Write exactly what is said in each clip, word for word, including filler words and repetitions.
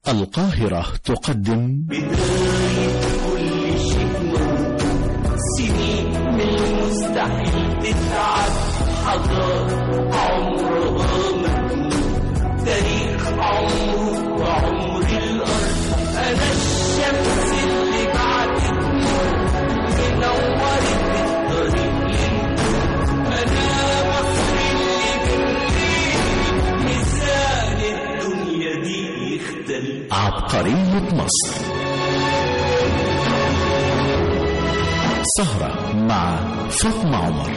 القاهرة تقدم بداية كل شيء موجود، سنين من المستحيل تتعب، حضارة عمرها مجنون، تاريخ عمره وعمر الأرض. أنا الشمس اللي بعدت نور، منورت الطريق للنور. أنا مصر اللي بالليل ميزان الدنيا دي يختلف. عبقرية مصر، سهرة مع فاطمة عمر.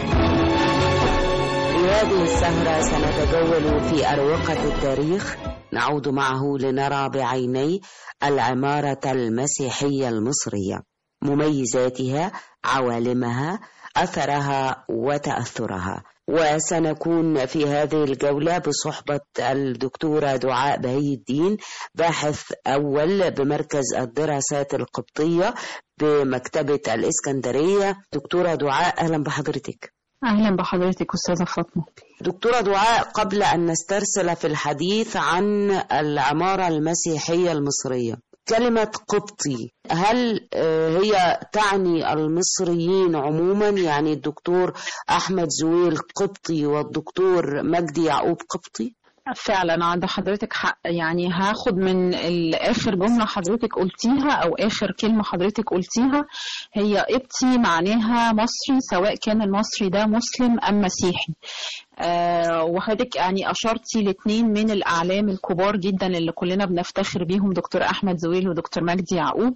في هذه السهرة سنتجول في أروقة التاريخ، نعود معه لنرى بعيني العمارة المسيحية المصرية، مميزاتها، عوالمها، أثرها وتأثرها. وسنكون في هذه الجولة بصحبة الدكتورة دعاء بهي الدين، باحث أول بمركز الدراسات القبطية بمكتبة الإسكندرية. دكتورة دعاء، أهلا بحضرتك. أهلا بحضرتك أستاذة فاطمة. دكتورة دعاء، قبل أن نسترسل في الحديث عن العمارة المسيحية المصرية، كلمة قبطي هل هي تعني المصريين عموما؟ يعني الدكتور أحمد زويل قبطي والدكتور مجدي يعقوب قبطي؟ فعلا عند حضرتك حق، يعني هاخد من آخر جملة حضرتك قلتيها أو آخر كلمة حضرتك قلتيها، هي قبطي معناها مصري، سواء كان المصري ده مسلم أم مسيحي. آه وحضرتك يعني أشرتي لاثنين من الأعلام الكبار جدا اللي كلنا بنفتخر بيهم، دكتور أحمد زويل ودكتور مجدي يعقوب.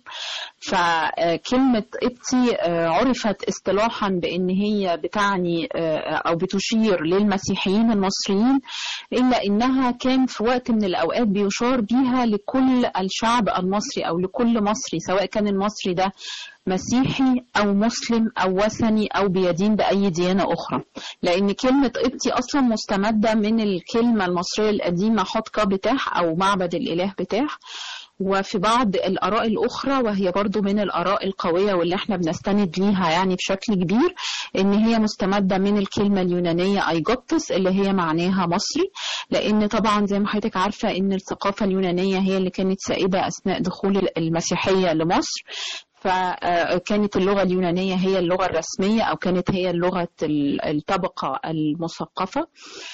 فكلمة قبطي آه عرفت اصطلاحا بأن هي بتعني آه أو بتشير للمسيحيين المصريين، إلا إنها كان في وقت من الأوقات بيشار بيها لكل الشعب المصري أو لكل مصري، سواء كان المصري ده مسيحي أو مسلم أو وثني أو بيدين بأي ديانة أخرى. لأن كلمة قبطي أصلا مستمدة من الكلمة المصرية القديمة حتقة بتاح أو معبد الإله بتاح. وفي بعض الآراء الأخرى، وهي برضو من الآراء القوية واللي احنا بنستند ليها يعني بشكل كبير، إن هي مستمدة من الكلمة اليونانية أيجوبتس اللي هي معناها مصري. لأن طبعا زي ما حضرتك عارفة إن الثقافة اليونانية هي اللي كانت سائدة أثناء دخول المسيحية لمصر، فكانت اللغة اليونانية هي اللغة الرسمية أو كانت هي لغة الطبقة المثقفة.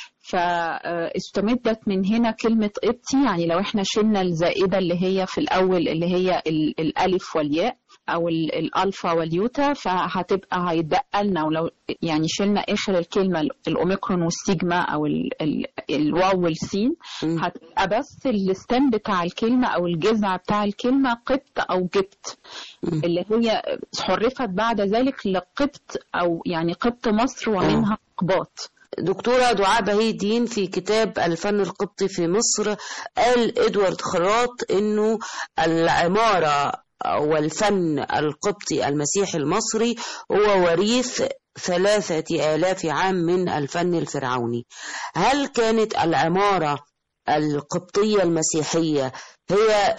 فاستمدت من هنا كلمة قبطي، يعني لو احنا شلنا الزائدة اللي هي في الأول اللي هي الألف والياء أو الألفا واليوتا، فهتبقى هيتبقى لنا، ولو يعني شلنا آخر الكلمة الأوميكرون والسيجما أو ال ال الواو والسين، هتبقى بس الستام بتاع الكلمة أو الجذع بتاع الكلمة قبط أو جبت، اللي هي حرفت بعد ذلك لقبط أو يعني قبط مصر ومنها قباط. دكتورة دعاء بهي الدين في كتاب الفن القبطي في مصر قال إدوارد خراط إنه العمارة والفن القبطي المسيحي المصري هو وريث ثلاثة آلاف عام من الفن الفرعوني. هل كانت العمارة القبطية المسيحية هي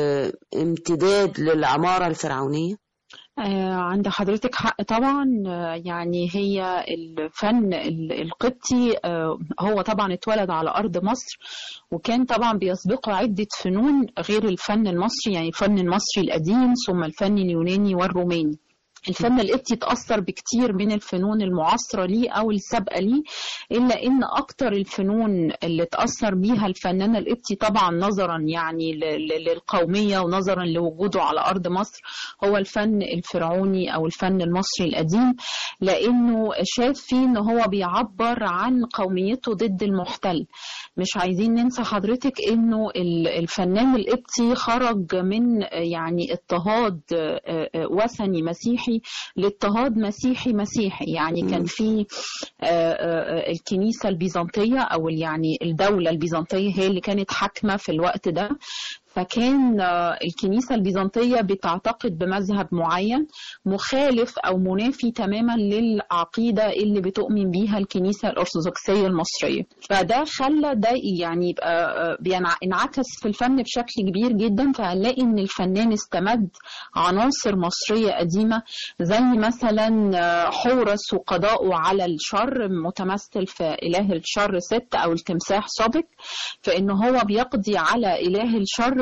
امتداد للعمارة الفرعونية؟ عند حضرتك حق طبعا. يعني هي الفن القبطي هو طبعا اتولد على أرض مصر، وكان طبعا بيسبقه عدة فنون غير الفن المصري، يعني الفن المصري القديم ثم الفن اليوناني والروماني. الفن القبطي تأثر بكتير من الفنون المعاصرة ليه أو السابقة ليه، إلا إن أكتر الفنون اللي تأثر بيها الفنان القبطي طبعا نظرا يعني للقومية ونظرا لوجوده على أرض مصر هو الفن الفرعوني أو الفن المصري القديم، لأنه شاف فيه إن هو بيعبر عن قوميته ضد المحتل. مش عايزين ننسى حضرتك إنه الفنان القبطي خرج من يعني اضطهاد وثني مسيحي لاضطهاد مسيحي مسيحي، يعني كان في الكنيسة البيزنطية أو يعني الدولة البيزنطية هي اللي كانت حاكمة في الوقت ده، فكان الكنيسة البيزنطية بتعتقد بمذهب معين مخالف أو منافي تماما للعقيدة اللي بتؤمن بيها الكنيسة الأرثوذكسية المصرية. فده خلى ده يعني يبقى بينعكس في الفن بشكل كبير جدا. فهنلاقي إن الفنان استمد عناصر مصرية قديمة زي مثلا حورس وقضاؤه على الشر، متمثل في إله الشر ست أو التمساح صبك، فإنه هو بيقضي على إله الشر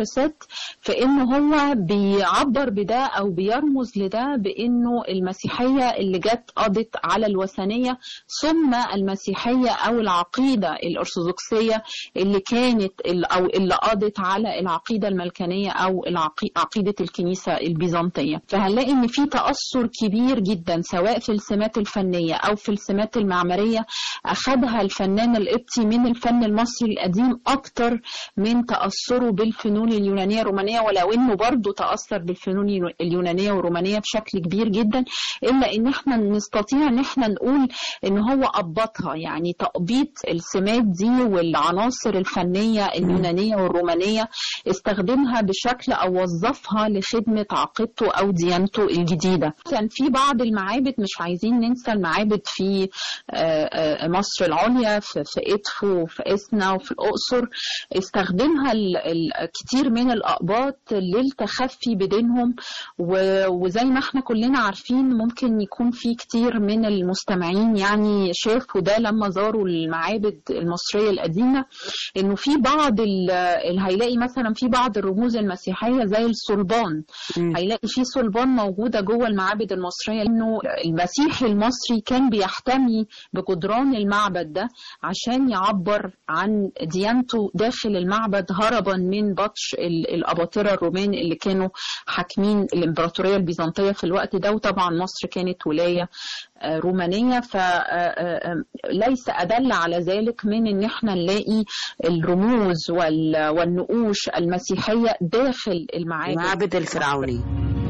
ست في إنه هو بيعبر بده أو بيرمز لده بإنه المسيحية اللي جت قضت على الوثنية، ثم المسيحية أو العقيدة الأرثوذكسية اللي كانت أو اللي قضت على العقيدة الملكانية أو عقيدة الكنيسة البيزنطية. فهنلاقي إن في تأثر كبير جدا سواء في السمات الفنية أو في السمات المعمارية أخذها الفنان القبطي من الفن المصري القديم أكتر من تأثره بالفنون اليونانية الرومانية، ولو إنه برضو تأثر بالفنون اليونانية والرومانية بشكل كبير جدا، إلا إن إحنا نستطيع إن إحنا نقول إن هو أبطها، يعني تأبيط السمات دي والعناصر الفنية اليونانية والرومانية استخدمها بشكل أو وظفها لخدمة عقيدته أو ديانته الجديدة. كان في بعض المعابد، مش عايزين ننسى المعابد في مصر العليا، في إدفو وفي إسنا وفي الأقصر، استخدمها الكثير من الأقباط للتخفي بدينهم. وزي ما احنا كلنا عارفين ممكن يكون في كتير من المستمعين يعني شافوا ده لما زاروا المعابد المصرية القديمة، انه في بعض هيلاقي مثلا في بعض الرموز المسيحية زي الصلبان، هيلاقي في صلبان موجودة جوه المعابد المصرية، انه المسيحي المصري كان بيحتمي بجدران المعبد ده عشان يعبر عن ديانته داخل المعبد، هربا من بطش الأباطرة الرومان اللي كانوا حاكمين الإمبراطورية البيزنطية في الوقت ده. وطبعا مصر كانت ولاية رومانية، فليس أدل على ذلك من ان احنا نلاقي الرموز والنقوش المسيحية داخل المعابد المعابد الفرعونية.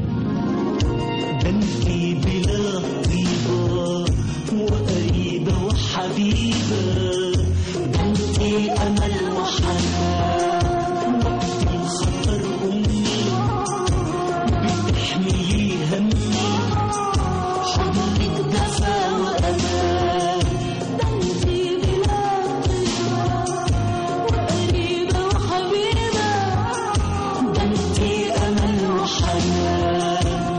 بنتي بلا طيبة وقريبة وحبيبة، بنتي أمل وحنان، وقت الخطر أمي بتحملي همي، حضنك دفا وأمان. بنتي بلا طيبة وقريبة وحبيبة، بنتي أمل وحنان،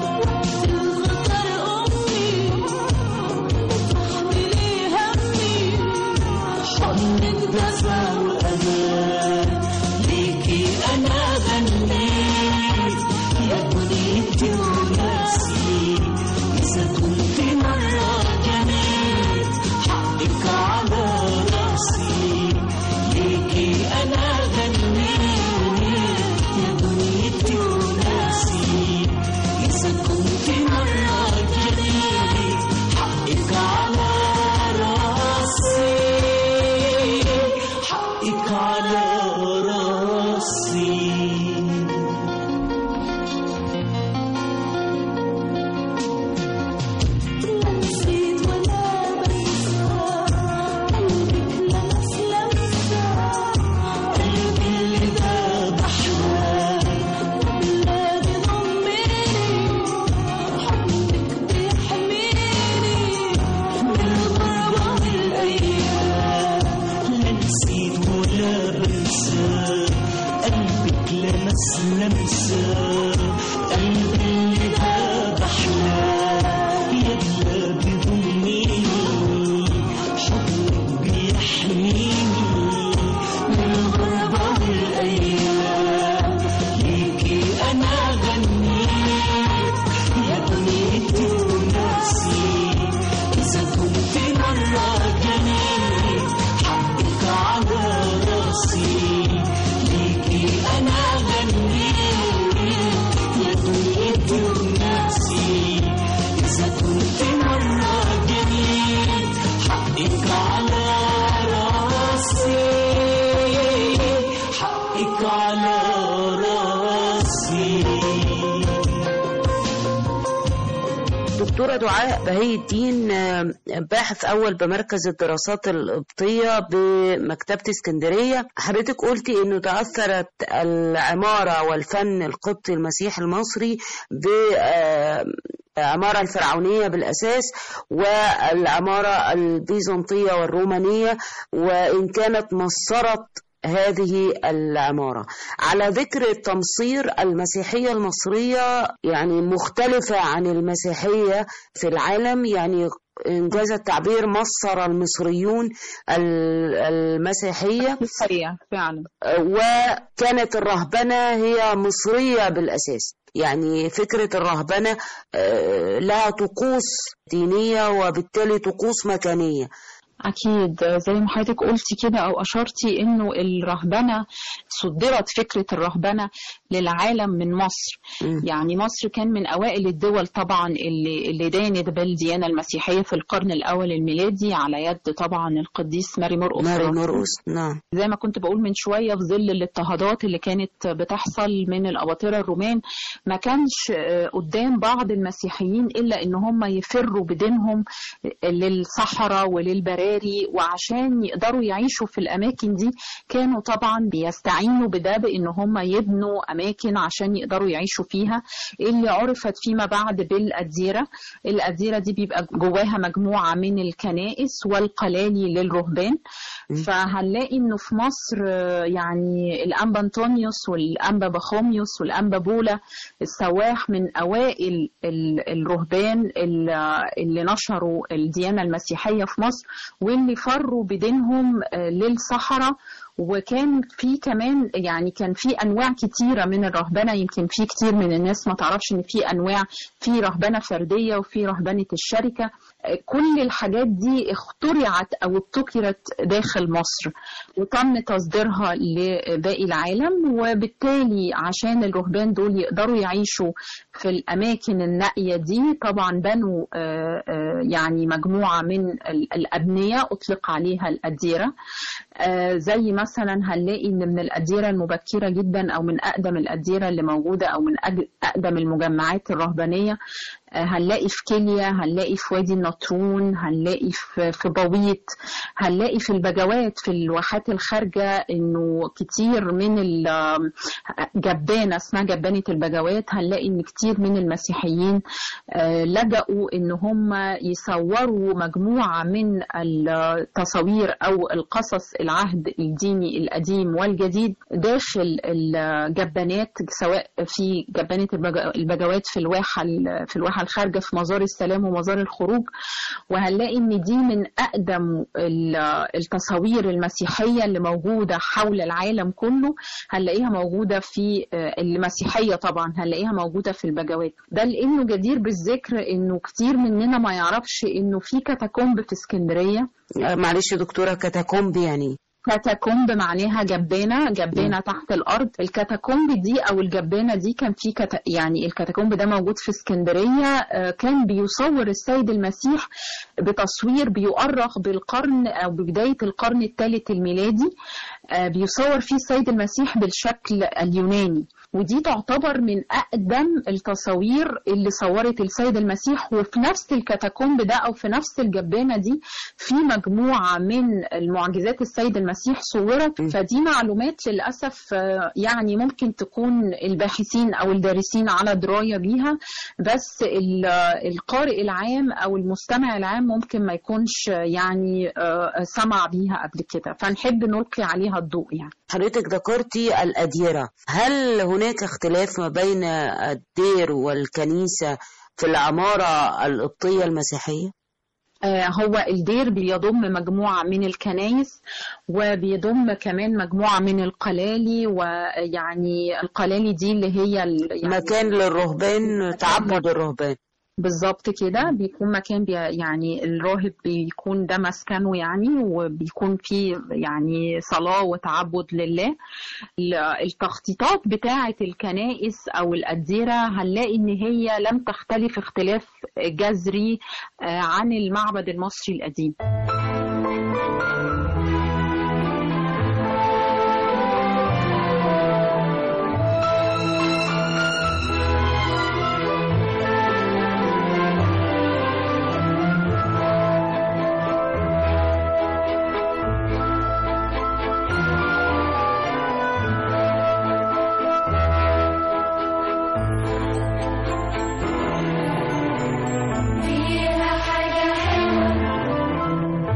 دكتورة دعاء بهي الدين، باحث أول بمركز الدراسات القبطية بمكتبة اسكندرية، حضرتك قلتي إنه تأثرت العمارة والفن القبطي المسيحي المصري بالعمارة الفرعونية بالأساس والعمارة البيزنطية والرومانية، وإن كانت مصرت هذه العمارة. على ذكر التمصير، المسيحية المصرية يعني مختلفة عن المسيحية في العالم، يعني إنجاز التعبير مصر المصريون المسيحية فعلا، وكانت الرهبنة هي مصرية بالأساس. يعني فكرة الرهبنة لها طقوس دينية وبالتالي طقوس مكانية. أكيد زي ما حضرتك قلتي كده أو أشرتي إنه الرهبنة صدرت فكرة الرهبنة للعالم من مصر. م. يعني مصر كان من أوائل الدول طبعا اللي, اللي دانت بالديانة المسيحية في القرن الأول الميلادي على يد طبعا القديس ماري مرقس. ماري مرقس نعم. زي ما كنت بقول من شوية في ظل الاضطهادات اللي كانت بتحصل من الأباطرة الرومان، ما كانش قدام بعض المسيحيين إلا إن هم يفروا بدينهم للصحراء وللبراري، وعشان يقدروا يعيشوا في الأماكن دي كانوا طبعا بيستعينوا بده بإن هم يبنوا أماكن عشان يقدروا يعيشوا فيها، اللي عرفت فيما بعد بالأديرة. الأديرة دي بيبقى جواها مجموعة من الكنائس والقلالي للرهبان. فهنلاقي إنه في مصر يعني الأنبا أنطونيوس والأنبا بخوميوس والأنبا بولا السواح من أوائل الرهبان اللي نشروا الديانة المسيحية في مصر، واللي فروا بدينهم للصحراء. وكان في كمان يعني كان في انواع كتيره من الرهبنه، يمكن في كتير من الناس ما تعرفش ان في انواع، في رهبنه فرديه وفي رهبنه الشركه. كل الحاجات دي اخترعت او ابتكرت داخل مصر وتم تصديرها لباقي العالم، وبالتالي عشان الرهبان دول يقدروا يعيشوا في الاماكن النائيه دي طبعا بنوا يعني مجموعه من الابنيه اطلق عليها الاديره. زي مثلا هنلاقي ان من الاديره المبكره جدا او من اقدم الاديره اللي موجوده او من اقدم المجمعات الرهبانيه هنلاقي في كيليا، هنلاقي في وادي النطرون، هنلاقي في في بويط، هنلاقي في البجوات في الواحات الخارجه انه كتير من الجبانه اسمها جبانه البجوات. هنلاقي ان كتير من المسيحيين لجأوا ان هم يصوروا مجموعه من التصاوير او القصص العهد الديني القديم والجديد داخل الجبانات، سواء في جبانه البجوات في الواحه في الواحه الخارجه في مزار السلام ومزار الخروج. وهنلاقي ان دي من اقدم التصاوير المسيحيه اللي موجوده حول العالم كله، هنلاقيها موجوده في المسيحيه طبعا هنلاقيها موجوده في البجوات. ده لانه جدير بالذكر انه كتير مننا ما يعرفش انه في كاتاكومب في اسكندريه. معلش يا دكتوره، كاتاكومب يعني كاتاكومب معناها جبانة جبانة م. تحت الأرض. الكاتاكومب دي أو الجبانة دي كان في كتا... يعني الكاتاكومب ده موجود في اسكندرية. كان بيصور السيد المسيح بتصوير بيؤرخ بالقرن أو ببداية القرن الثالث الميلادي، بيصور فيه السيد المسيح بالشكل اليوناني، ودي تعتبر من أقدم التصاوير اللي صورت السيد المسيح. وفي نفس الكاتاكومب ده أو في نفس الجبانة دي في مجموعة من المعجزات السيد المسيح صورت. فدي معلومات للأسف يعني ممكن تكون الباحثين أو الدارسين على دراية بيها، بس القارئ العام أو المستمع العام ممكن ما يكونش يعني سمع بيها قبل كده، فنحب نلقي عليها الضوء. يعني حضرتك ذكرتي الأديرة، هل هناك اختلاف ما بين الدير والكنيسة في العمارة القبطية المسيحية؟ هو الدير بيضم مجموعة من الكنائس وبيضم كمان مجموعة من القلالي، ويعني القلالي دي اللي هي يعني مكان للرهبان، تعبد الرهبان بالظبط كده. بيكون مكان بي يعني الراهب بيكون ده مسكنه يعني، وبيكون فيه يعني صلاة وتعبد لله. التخطيطات بتاعة الكنائس أو الأديرة هنلاقي إن هي لم تختلف اختلاف جذري عن المعبد المصري القديم. فيها حاجة حلوة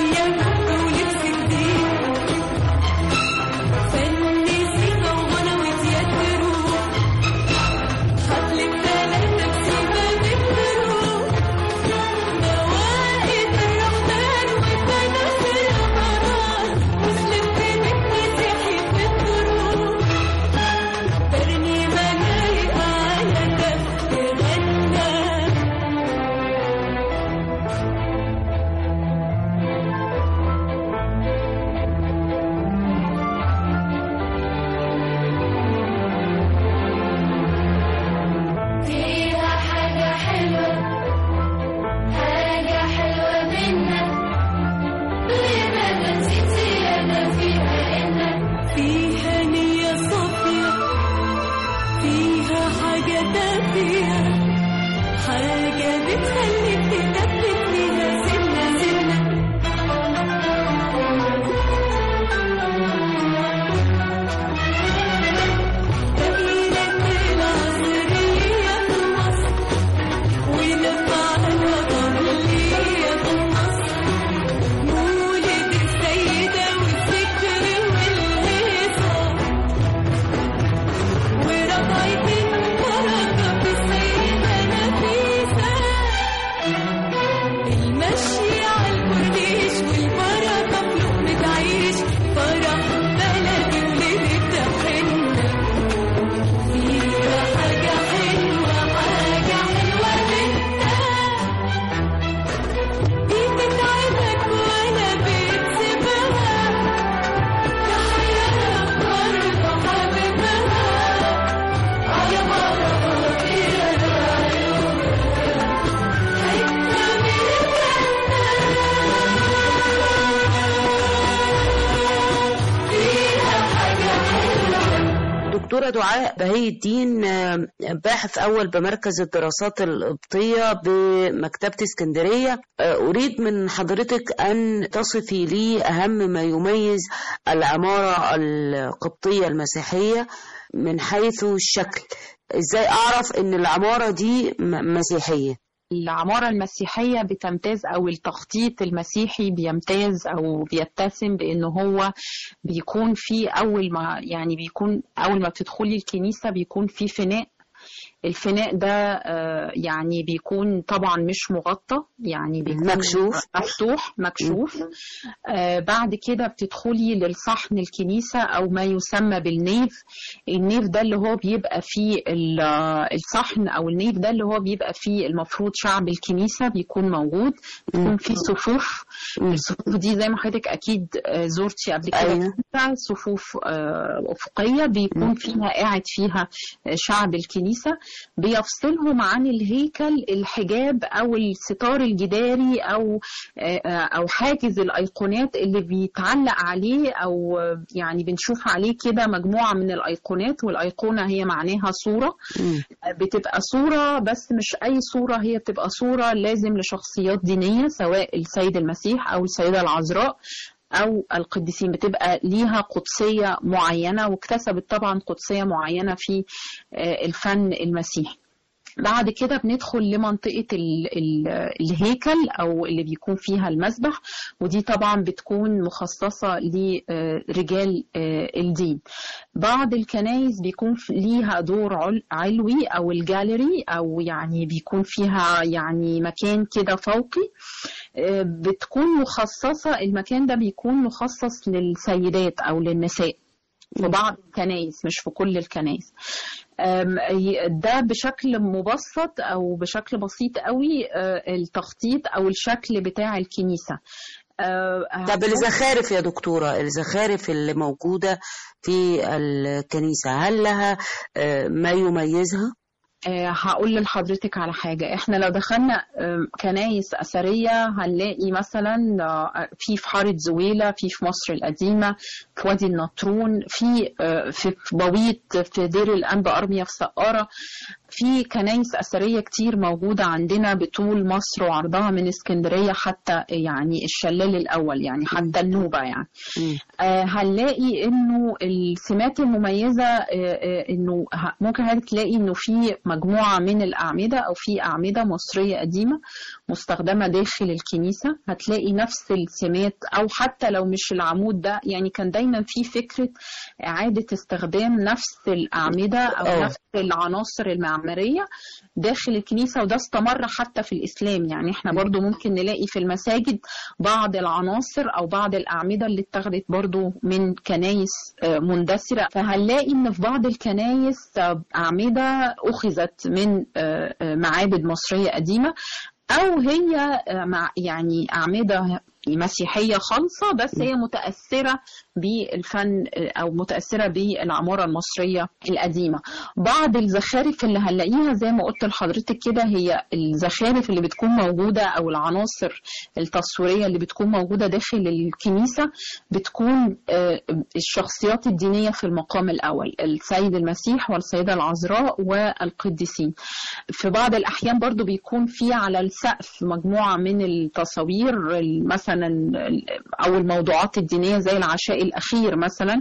دكتورة دعاء بهي الدين، باحث أول بمركز الدراسات القبطية بمكتبة اسكندرية، أريد من حضرتك أن تصفي لي أهم ما يميز العمارة القبطية المسيحية من حيث الشكل. إزاي أعرف أن العمارة دي مسيحية؟ العمارة المسيحية بتمتاز أو التخطيط المسيحي بيمتاز أو بيتسم بأنه هو بيكون في أول ما يعني بيكون أول ما بتدخلي الكنيسة بيكون في فناء. الفناء ده يعني بيكون طبعا مش مغطى، يعني بيكون مكشوف مفتوح مكشوف. آه بعد كده بتدخلي للصحن الكنيسة أو ما يسمى بالنيف. النيف ده اللي هو بيبقى فيه الصحن أو النيف ده اللي هو بيبقى فيه المفروض شعب الكنيسة بيكون موجود، بيكون فيه صفوف. الصفوف دي زي ما حضرتك أكيد زورتي قبل كده، أيوة. صفوف آه أفقية بيكون فيها قاعد فيها شعب الكنيسة، بيفصلهم عن الهيكل الحجاب أو الستار الجداري أو أو حاجز الأيقونات اللي بيتعلق عليه، أو يعني بنشوف عليه كده مجموعة من الأيقونات، والأيقونة هي معناها صورة. بتبقى صورة بس مش أي صورة، هي بتبقى صورة لازم لشخصيات دينية سواء السيد المسيح أو السيدة العذراء أو القديسين، بتبقى ليها قدسية معينة، واكتسبت طبعا قدسية معينة في الفن المسيحي. بعد كده بندخل لمنطقة ال ال الهيكل أو اللي بيكون فيها المسبح، ودي طبعا بتكون مخصصة لرجال الدين. بعض الكنائس بيكون ليها دور علوي أو الجاليري، أو يعني بيكون فيها يعني مكان كده فوقي بتكون مخصصة، المكان ده بيكون مخصص للسيدات أو للنساء في بعض الكنائس، مش في كل الكنائس. ده بشكل مبسط أو بشكل بسيط قوي التخطيط أو الشكل بتاع الكنيسة. طب الزخارف يا دكتورة، الزخارف اللي موجودة في الكنيسة هل لها ما يميزها؟ أه هقول لحضرتك على حاجة. احنا لو دخلنا كنايس أثرية هنلاقي مثلا في في حارة زويلة، في في مصر القديمة، في وادي النطرون، في في بويط، في دير الأنبا أرميا في سقارة. في كنايس أثرية كتير موجودة عندنا بطول مصر وعرضها من اسكندرية حتى يعني الشلال الأول، يعني حتى النوبة يعني. آه هنلاقي إنه السمات المميزة آه آه إنه ممكن تلاقي إنه في مجموعة من الأعمدة أو في أعمدة مصرية قديمة، مستخدمة داخل الكنيسة هتلاقي نفس السمات، أو حتى لو مش العمود ده، يعني كان دايما في فكرة إعادة استخدام نفس الأعمدة أو أوه. نفس العناصر المعمارية داخل الكنيسة، وده استمر حتى في الإسلام. يعني احنا برضو ممكن نلاقي في المساجد بعض العناصر أو بعض الأعمدة اللي اتخذت برضو من كنايس مندثرة. فهنلاقي إن في بعض الكنايس أعمدة أخذت من معابد مصرية قديمة، أو هي يعني أعمدة مسيحية خالصة بس هي متأثرة بالفن أو متأثرة بالعمارة المصرية القديمة. بعض الزخارف اللي هنلاقيها زي ما قلت لحضرتك كده هي الزخارف اللي بتكون موجودة أو العناصر التصويرية اللي بتكون موجودة داخل الكنيسة بتكون الشخصيات الدينية في المقام الأول، السيد المسيح والسيدة العذراء والقديسين. في بعض الأحيان برضو بيكون في على السقف مجموعة من التصوير مثلا أو الموضوعات الدينية زي العشاء الأخير مثلا،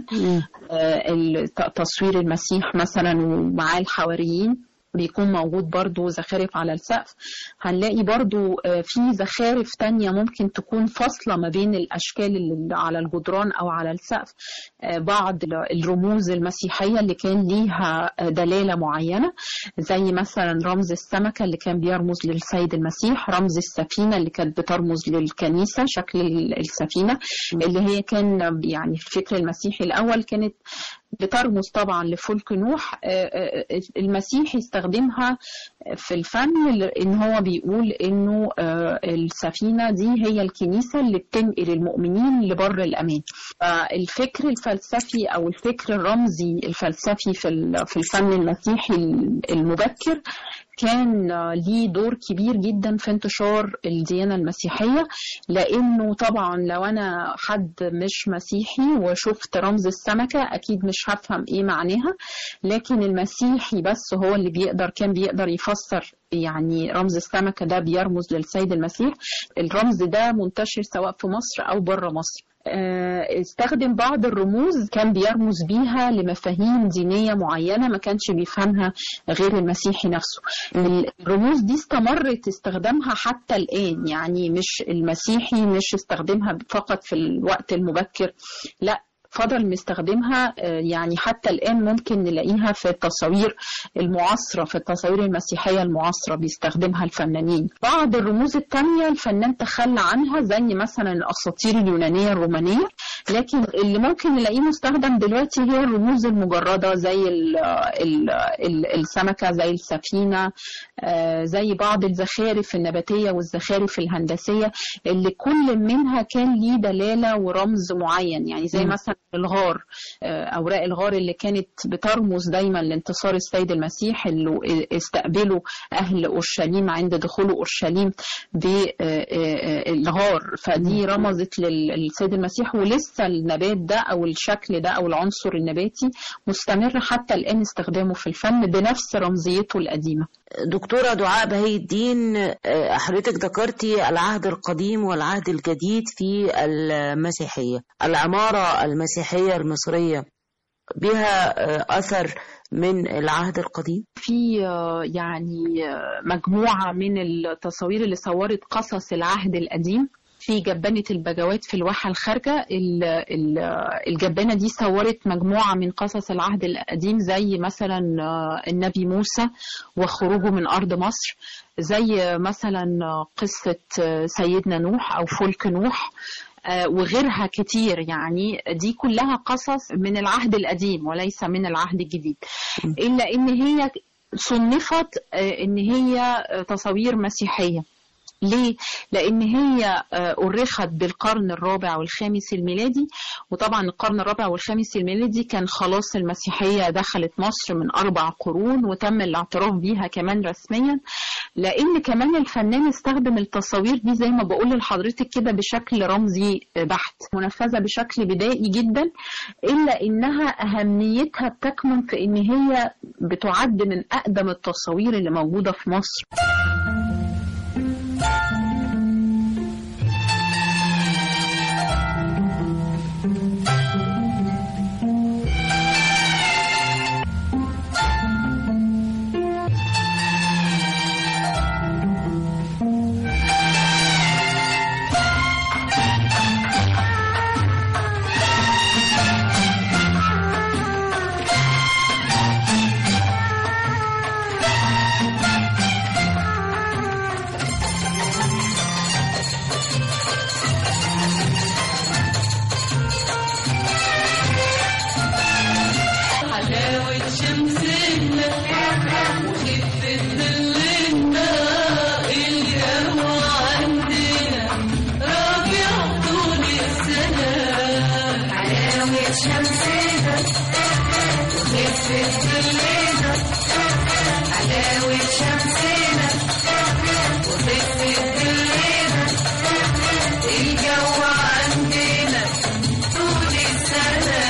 تصوير المسيح مثلا ومعاه الحواريين بيكون موجود برضو زخارف على السقف. هنلاقي برضو في زخارف تانية ممكن تكون فاصلة ما بين الأشكال اللي على الجدران أو على السقف، بعض الرموز المسيحية اللي كان ليها دلالة معينة، زي مثلا رمز السمكة اللي كان بيرمز للسيد المسيح، رمز السفينة اللي كانت بترمز للكنيسة، شكل السفينة اللي هي كان يعني الفكر المسيحي الأول كانت بترمز طبعا لفلك نوح. المسيح يستخدمها في الفن ان هو بيقول انه السفينة دي هي الكنيسة اللي بتنقل المؤمنين لبر الامان. الفكر الفلسفي او الفكر الرمزي الفلسفي في الفن المسيحي المبكر كان ليه دور كبير جدا في انتشار الديانة المسيحية، لأنه طبعا لو أنا حد مش مسيحي وشفت رمز السمكة أكيد مش هفهم إيه معناها، لكن المسيحي بس هو اللي بيقدر كان بيقدر يفسر يعني رمز السمكة ده بيرمز للسيد المسيح. الرمز ده منتشر سواء في مصر أو بره مصر. استخدم بعض الرموز كان بيرمز بيها لمفاهيم دينية معينة ما كانش بيفهمها غير المسيحي نفسه. الرموز دي استمرت استخدامها حتى الآن، يعني مش المسيحي مش استخدمها فقط في الوقت المبكر، لا فضل مستخدمها يعني حتى الآن ممكن نلاقيها في التصاوير المعاصرة، في التصاوير المسيحية المعاصرة بيستخدمها الفنانين. بعض الرموز التانية الفنان تخلى عنها زي مثلا الأساطير اليونانية الرومانية، لكن اللي ممكن نلاقيه مستخدم دلوقتي هي الرموز المجردة زي ال ال ال السمكة، زي السفينة، زي بعض الزخارف النباتية والزخارف الهندسية اللي كل منها كان ليه دلالة ورمز معين. يعني زي مثلا الغار، أوراق الغار اللي كانت بترمز دايما لانتصار السيد المسيح اللي استقبلوا أهل أورشليم عند دخول أورشليم بالغار، فدي رمزت للسيد المسيح. ولسه النبات ده أو الشكل ده أو العنصر النباتي مستمر حتى الآن استخدامه في الفن بنفس رمزيته القديمة. دكتورة دعاء بهي الدين، حضرتك ذكرتي العهد القديم والعهد الجديد في المسيحية. العمارة المسيحية المصرية بها أثر من العهد القديم؟ في يعني مجموعة من التصاوير اللي صورت قصص العهد القديم في جبانة البجوات في الواحة الخارجة. الجبانة دي صورت مجموعة من قصص العهد القديم زي مثلا النبي موسى وخروجه من أرض مصر، زي مثلا قصة سيدنا نوح أو فلك نوح وغيرها كتير. يعني دي كلها قصص من العهد القديم وليس من العهد الجديد، إلا إن هي صنفت إن هي تصاوير مسيحية. ليه؟ لأن هي أرخت بالقرن الرابع والخامس الميلادي، وطبعا القرن الرابع والخامس الميلادي كان خلاص المسيحية دخلت مصر من أربع قرون وتم الاعتراف بيها كمان رسميا. لأن كمان الفنان استخدم التصاوير دي زي ما بقول لحضرتك كده بشكل رمزي بحت، منفذة بشكل بدائي جدا، إلا إنها أهميتها بتكمن في إن هي بتعد من أقدم التصاوير اللي موجودة في مصر. حلاوة شمسنا وخفة ظلنا، حلاوة شمسنا وخفة ظلنا، الجو عندنا طول السنة.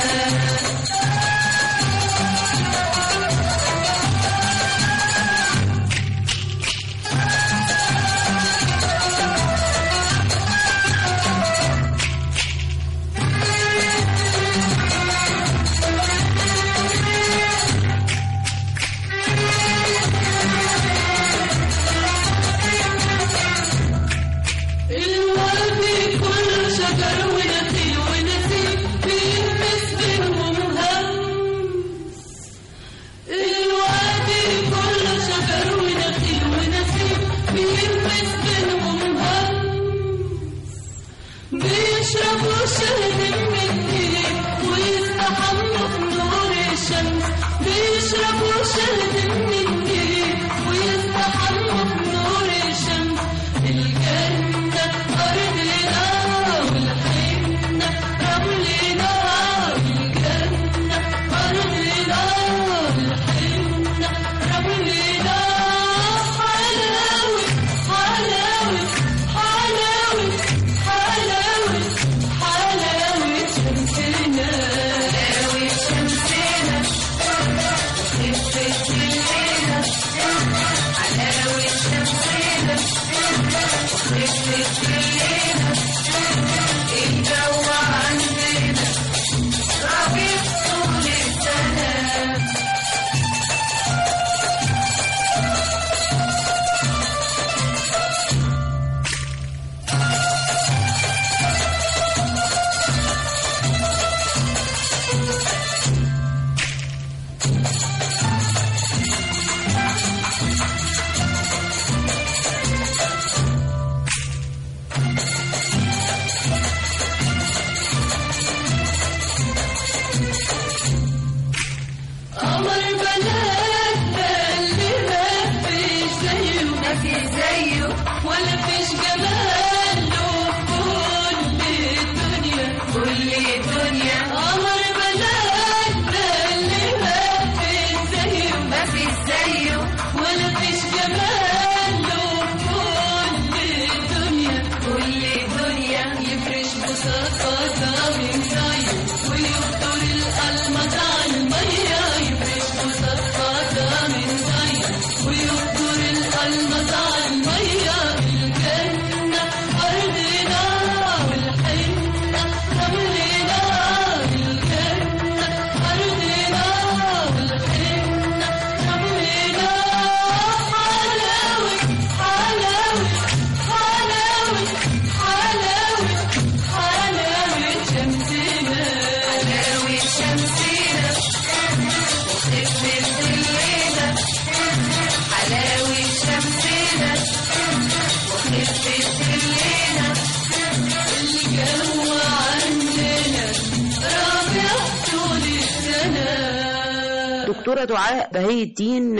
دكتورة دعاء بهي الدين،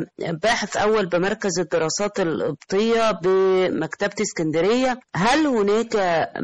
باحث أول بمركز الدراسات القبطية بمكتبة اسكندرية، هل هناك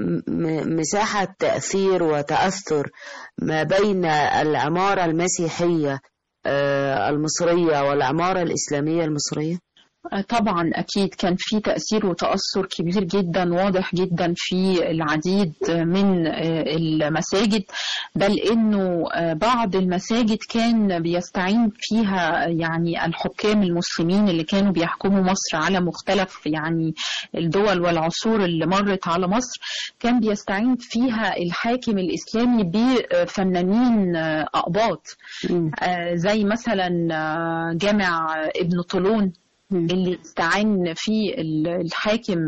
مساحة تأثير وتأثر ما بين العمارة المسيحية المصرية والعمارة الإسلامية المصرية؟ طبعا أكيد كان في تأثير وتأثر كبير جدا واضح جدا في العديد من المساجد، بل إنه بعض المساجد كان بيستعين فيها يعني الحكام المسلمين اللي كانوا بيحكموا مصر على مختلف يعني الدول والعصور اللي مرت على مصر، كان بيستعين فيها الحاكم الإسلامي بفنانين أقباط زي مثلا جامع ابن طولون اللي استعان فيه الحاكم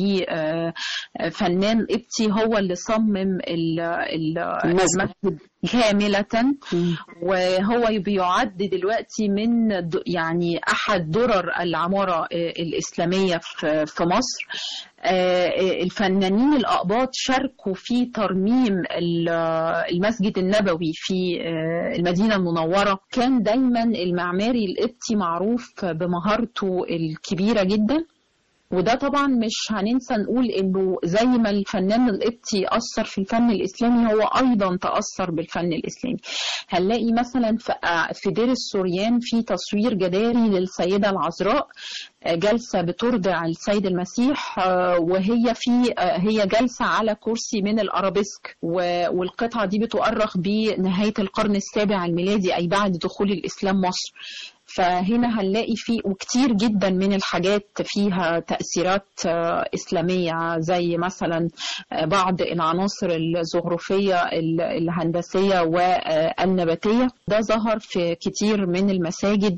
بفنان قبطي هو اللي صمم المسجد كاملة، وهو بيعد دلوقتي من يعني أحد درر العمارة الإسلامية في مصر. الفنانين الأقباط شاركوا في ترميم المسجد النبوي في المدينة المنورة. كان دايما المعماري القبطي معروف بمهارته الكبيرة جدا، وده طبعا مش هننسى نقول انه زي ما الفنان القبطي اثر في الفن الاسلامي هو ايضا تاثر بالفن الاسلامي. هنلاقي مثلا في دير السوريان في تصوير جداري للسيده العذراء جالسه بترضع السيد المسيح، وهي في هي جالسه على كرسي من الارابيسك، والقطعه دي بتؤرخ بنهايه القرن السابع الميلادي اي بعد دخول الاسلام مصر. فهنا هنلاقي فيه وكتير جدا من الحاجات فيها تأثيرات إسلامية، زي مثلا بعض العناصر الزخرفية الهندسية والنباتية، ده ظهر في كتير من المساجد،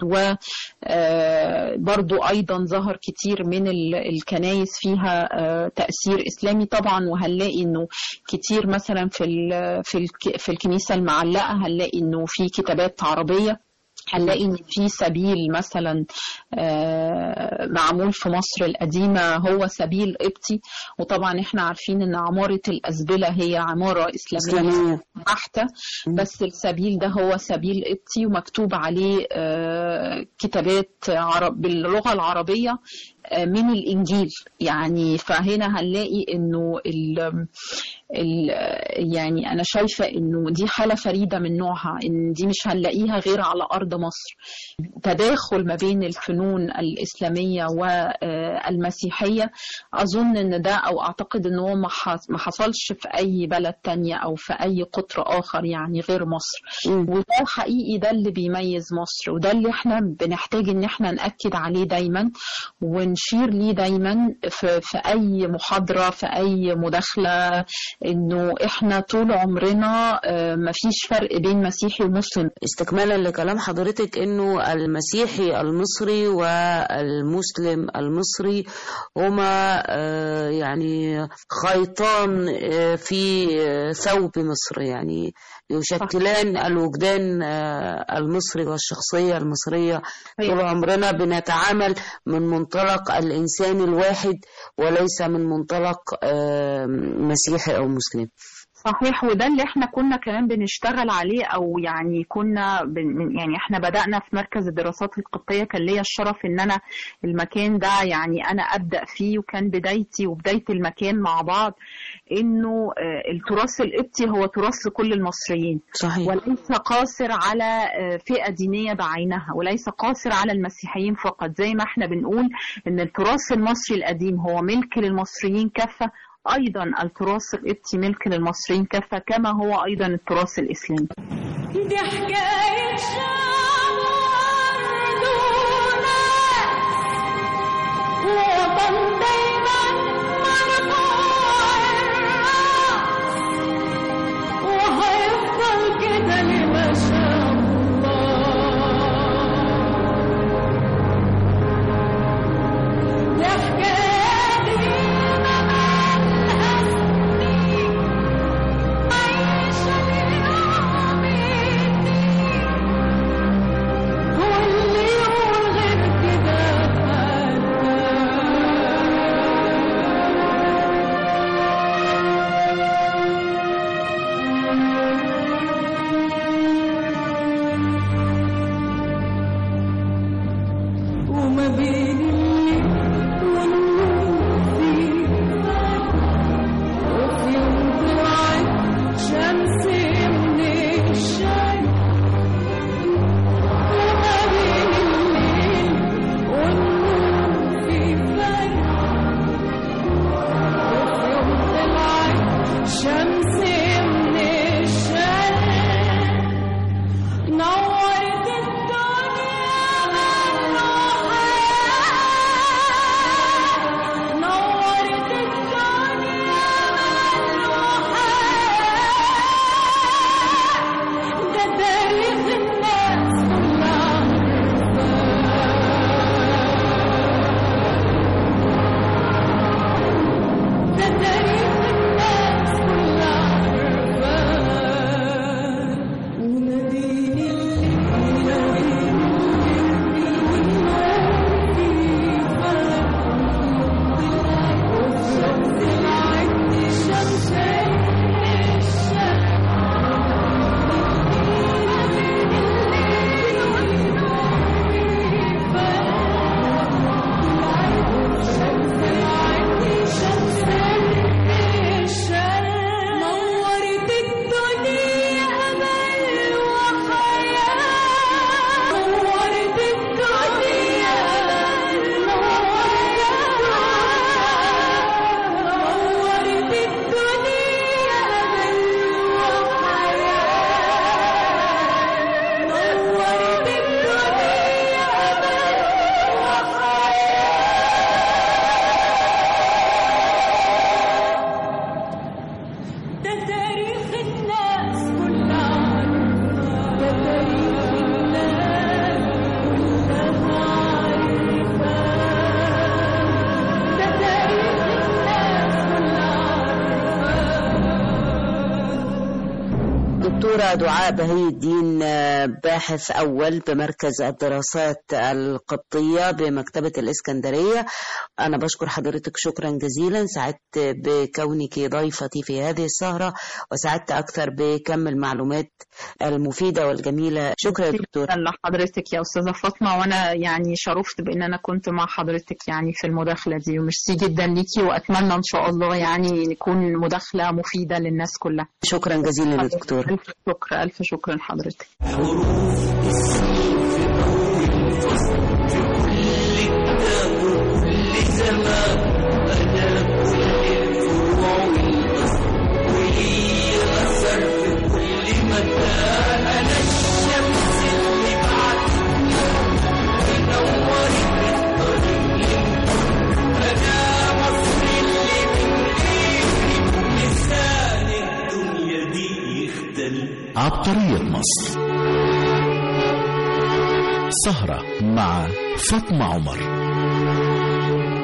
وبرضو أيضا ظهر كتير من الكنائس فيها تأثير إسلامي طبعا. وهنلاقي إنه كتير مثلا في في الكنيسة المعلقة هنلاقي إنه في كتابات عربية، هنلاقي ان في سبيل مثلا معمول في مصر القديمه هو سبيل قبطي. وطبعا احنا عارفين ان عماره الأزبلة هي عماره اسلاميه بحته، بس السبيل ده هو سبيل قبطي ومكتوب عليه كتابات باللغه العربيه من الإنجيل يعني. فهنا هنلاقي إنه ال ال يعني أنا شايفة إنه دي حالة فريدة من نوعها، إن دي مش هنلاقيها غير على أرض مصر. تداخل ما بين الفنون الإسلامية والمسيحية، أظن إن ده أو أعتقد إنه ما حصلش في أي بلد تانية أو في أي قطر آخر يعني غير مصر. وده حقيقي ده اللي بيميز مصر، وده اللي إحنا بنحتاج إن إحنا نأكد عليه دايما ونشير ليه دايما في, في أي محاضرة في أي مداخلة، إنه إحنا طول عمرنا مفيش فرق بين مسيحي ومسلم. استكمالا لكلام حضرتك إنه المسيحي المصري والمسلم المصري هما يعني خيطان في ثوب مصر، يعني يشكلان الوجدان المصري والشخصية المصرية. طول عمرنا بنتعامل من منطلق الإنسان الواحد وليس من منطلق مسيحي أو مسلم. صحيح، وده اللي احنا كنا كمان بنشتغل عليه، او يعني كنا بن يعني احنا بدأنا في مركز الدراسات القبطية. كان ليا الشرف ان انا المكان ده يعني انا ابدأ فيه، وكان بدايتي وبداية المكان مع بعض انه التراث القبطي هو تراث لكل المصريين. صحيح. وليس قاصر على فئة دينية بعينها، وليس قاصر على المسيحيين فقط. زي ما احنا بنقول ان التراث المصري القديم هو ملك للمصريين كافة، أيضا التراث القبطي ملك للمصريين كافة، كما هو أيضا التراث الإسلامي. دي حكاية شعب أرضنا وطن دايما مرفوع الرأس، وهيفضل كده لما شاء الله. دي حكاية دكتورة دعاء بهي الدين، باحث أول بمركز الدراسات القبطية بمكتبة الإسكندرية، أنا بشكر حضرتك شكرا جزيلا. سعدت بكونك ضيفتي في هذه السهرة، وسعدت أكثر بكم المعلومات المفيدة والجميلة. شكرا يا دكتورة. شكرا لحضرتك يا أستاذة فاطمة، وأنا يعني شرفت بأن أنا كنت مع حضرتك يعني في المداخلة دي، وميرسي جدا ليكي، وأتمنى إن شاء الله يعني نكون مداخلة مفيدة للناس كلها. شكرا جزيلا يا دكتورة. ألف شكر ألف شكر لحضرتك. حروف السين في أول فصل في كل كتاب وكل زمان، أنا كل الفروع والأصل ولي أثر في كل مكان. أنا الشمس اللي بعد منورت الطريق، أنا مصر اللي من غيري لسان الدنيا دي يختلف. عبقرية مصر، سهرة مع فاطمة عمر.